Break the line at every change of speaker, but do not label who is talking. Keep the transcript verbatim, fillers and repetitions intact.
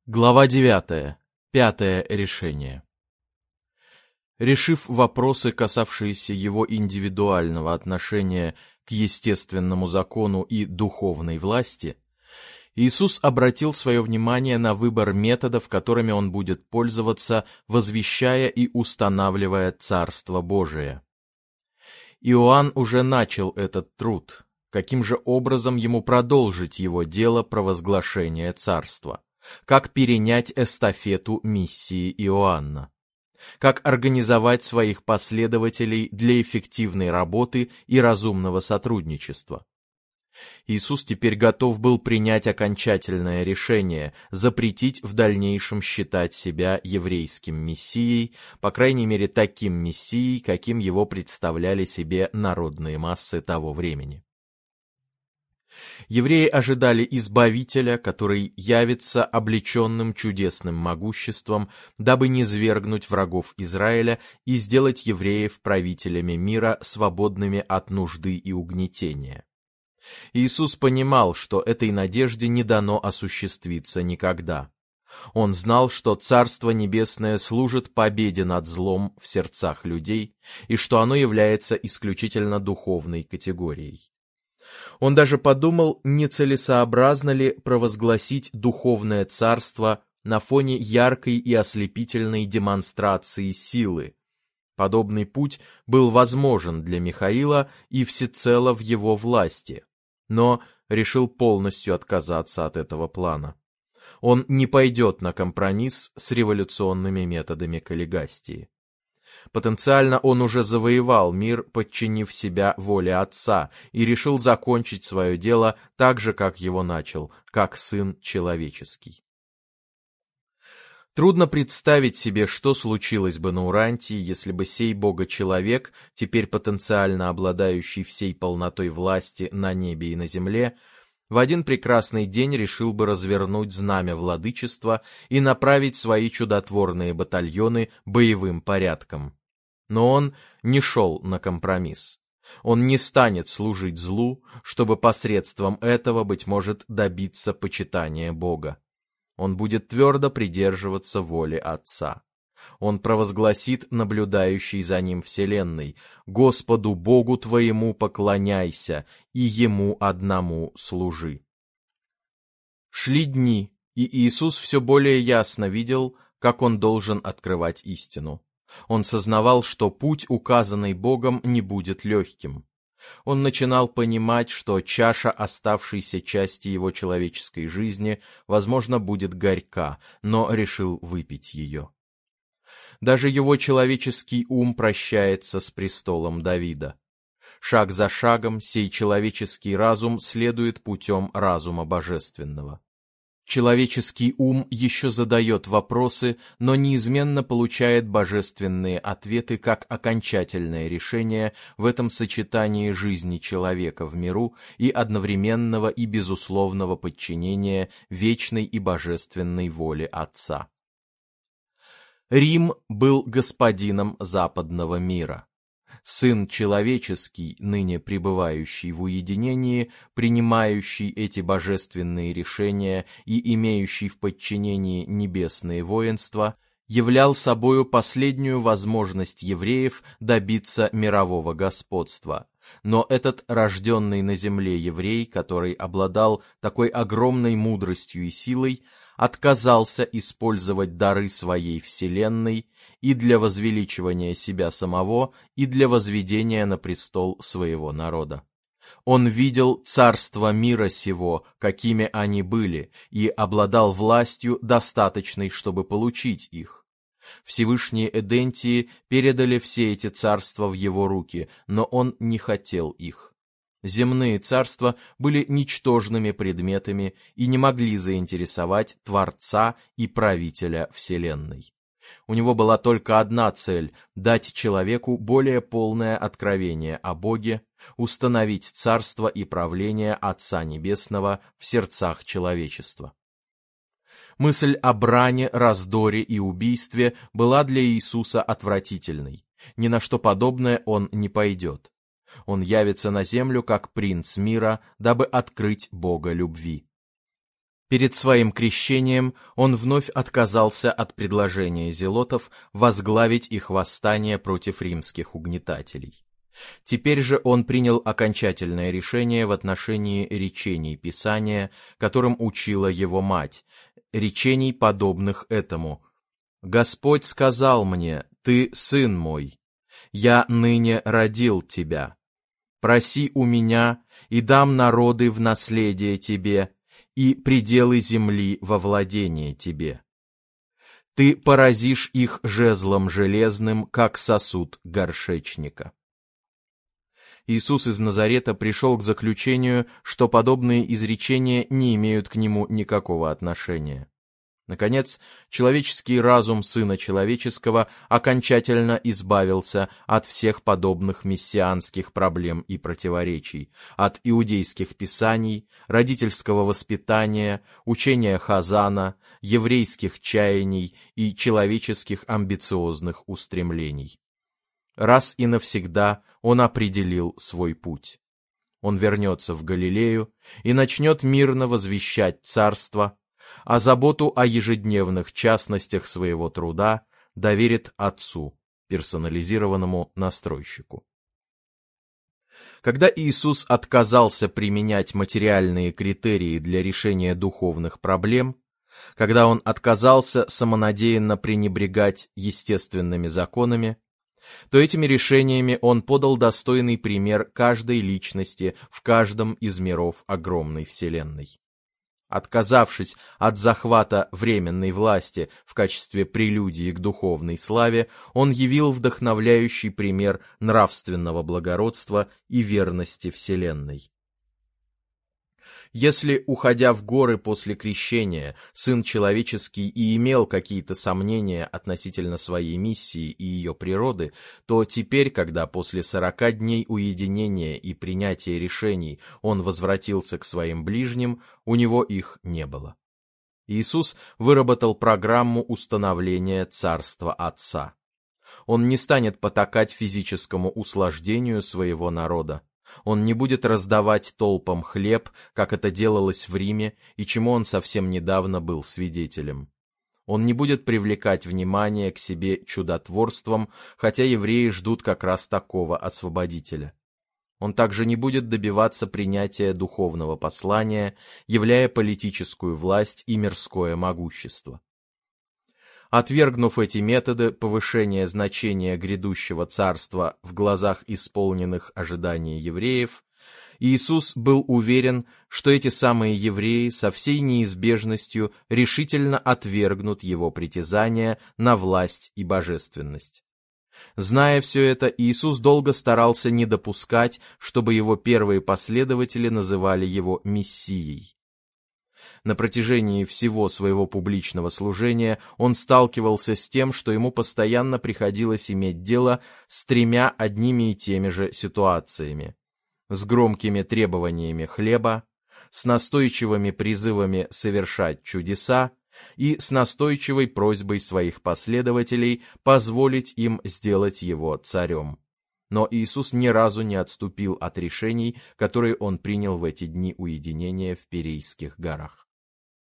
Глава девятая. Пятое решение. Решив вопросы, касавшиеся его индивидуального отношения к естественному закону и духовной власти, Иисус обратил свое внимание на выбор методов, которыми он будет пользоваться, возвещая и устанавливая Царство Божие. Иоанн уже начал этот труд. Каким же образом ему продолжить его дело провозглашения Царства? Как перенять эстафету миссии Иоанна? Как организовать своих последователей для эффективной работы и разумного сотрудничества? Иисус теперь готов был принять окончательное решение, запретить в дальнейшем считать себя еврейским мессией, по крайней мере таким мессией, каким его представляли себе народные массы того времени. Евреи ожидали избавителя, который явится облеченным чудесным могуществом, дабы низвергнуть врагов Израиля и сделать евреев правителями мира, свободными от нужды и угнетения. Иисус понимал, что этой надежде не дано осуществиться никогда. Он знал, что Царство Небесное служит победе над злом в сердцах людей и что оно является исключительно духовной категорией. Он даже подумал, нецелесообразно ли провозгласить духовное царство на фоне яркой и ослепительной демонстрации силы. Подобный путь был возможен для Михаила и всецело в его власти, но решил полностью отказаться от этого плана. Он не пойдет на компромисс с революционными методами каллигастии. Потенциально он уже завоевал мир, подчинив себя воле Отца, и решил закончить свое дело так же, как его начал, как Сын Человеческий. Трудно представить себе, что случилось бы на Урантии, если бы сей Бога-человек, теперь потенциально обладающий всей полнотой власти на небе и на земле, в один прекрасный день решил бы развернуть знамя владычества и направить свои чудотворные батальоны боевым порядком. Но он не шел на компромисс. Он не станет служить злу, чтобы посредством этого, быть может, добиться почитания Бога. Он будет твердо придерживаться воли Отца. Он провозгласит наблюдающей за ним вселенной: «Господу Богу твоему поклоняйся, и Ему одному служи». Шли дни, и Иисус все более ясно видел, как он должен открывать истину. Он сознавал, что путь, указанный Богом, не будет легким. Он начинал понимать, что чаша оставшейся части его человеческой жизни, возможно, будет горька, но решил выпить ее. Даже его человеческий ум прощается с престолом Давида. Шаг за шагом сей человеческий разум следует путем разума божественного. Человеческий ум еще задает вопросы, но неизменно получает божественные ответы как окончательное решение в этом сочетании жизни человека в миру и одновременного и безусловного подчинения вечной и божественной воле Отца. Рим был господином западного мира. Сын Человеческий, ныне пребывающий в уединении, принимающий эти божественные решения и имеющий в подчинении небесные воинства, являл собою последнюю возможность евреев добиться мирового господства. Но этот рожденный на земле еврей, который обладал такой огромной мудростью и силой, отказался использовать дары своей вселенной и для возвеличивания себя самого, и для возведения на престол своего народа. Он видел царства мира сего, какими они были, и обладал властью, достаточной, чтобы получить их. Всевышние Эдентии передали все эти царства в его руки, но он не хотел их. Земные царства были ничтожными предметами и не могли заинтересовать Творца и Правителя Вселенной. У него была только одна цель — дать человеку более полное откровение о Боге, установить царство и правление Отца Небесного в сердцах человечества. Мысль о бране, раздоре и убийстве была для Иисуса отвратительной. Ни на что подобное он не пойдет. Он явится на землю как принц мира, дабы открыть Бога любви. Перед своим крещением он вновь отказался от предложения зелотов возглавить их восстание против римских угнетателей. Теперь же он принял окончательное решение в отношении речений Писания, которым учила его мать, речений, подобных этому: «Господь сказал мне: ты сын мой, я ныне родил тебя. Проси у меня, и дам народы в наследие тебе, и пределы земли во владение тебе. Ты поразишь их жезлом железным, как сосуд горшечника». Иисус из Назарета пришел к заключению, что подобные изречения не имеют к нему никакого отношения. Наконец, человеческий разум Сына Человеческого окончательно избавился от всех подобных мессианских проблем и противоречий, от иудейских писаний, родительского воспитания, учения Хазана, еврейских чаяний и человеческих амбициозных устремлений. Раз и навсегда он определил свой путь. Он вернется в Галилею и начнет мирно возвещать царство, а заботу о ежедневных частностях своего труда доверит Отцу, персонализированному настройщику. Когда Иисус отказался применять материальные критерии для решения духовных проблем, когда он отказался самонадеянно пренебрегать естественными законами, то этими решениями он подал достойный пример каждой личности в каждом из миров огромной Вселенной. Отказавшись от захвата временной власти в качестве прелюдии к духовной славе, он явил вдохновляющий пример нравственного благородства и верности Вселенной. Если, уходя в горы после крещения, Сын Человеческий и имел какие-то сомнения относительно своей миссии и ее природы, то теперь, когда после сорока дней уединения и принятия решений он возвратился к своим ближним, у него их не было. Иисус выработал программу установления Царства Отца. Он не станет потакать физическому услаждению своего народа. Он не будет раздавать толпам хлеб, как это делалось в Риме и чему он совсем недавно был свидетелем. Он не будет привлекать внимание к себе чудотворством, хотя евреи ждут как раз такого освободителя. Он также не будет добиваться принятия духовного послания, являя политическую власть и мирское могущество. Отвергнув эти методы повышения значения грядущего царства в глазах исполненных ожиданий евреев, Иисус был уверен, что эти самые евреи со всей неизбежностью решительно отвергнут его притязания на власть и божественность. Зная все это, Иисус долго старался не допускать, чтобы его первые последователи называли его Мессией. На протяжении всего своего публичного служения он сталкивался с тем, что ему постоянно приходилось иметь дело с тремя одними и теми же ситуациями: с громкими требованиями хлеба, с настойчивыми призывами совершать чудеса и с настойчивой просьбой своих последователей позволить им сделать его царем. Но Иисус ни разу не отступил от решений, которые он принял в эти дни уединения в Перейских горах.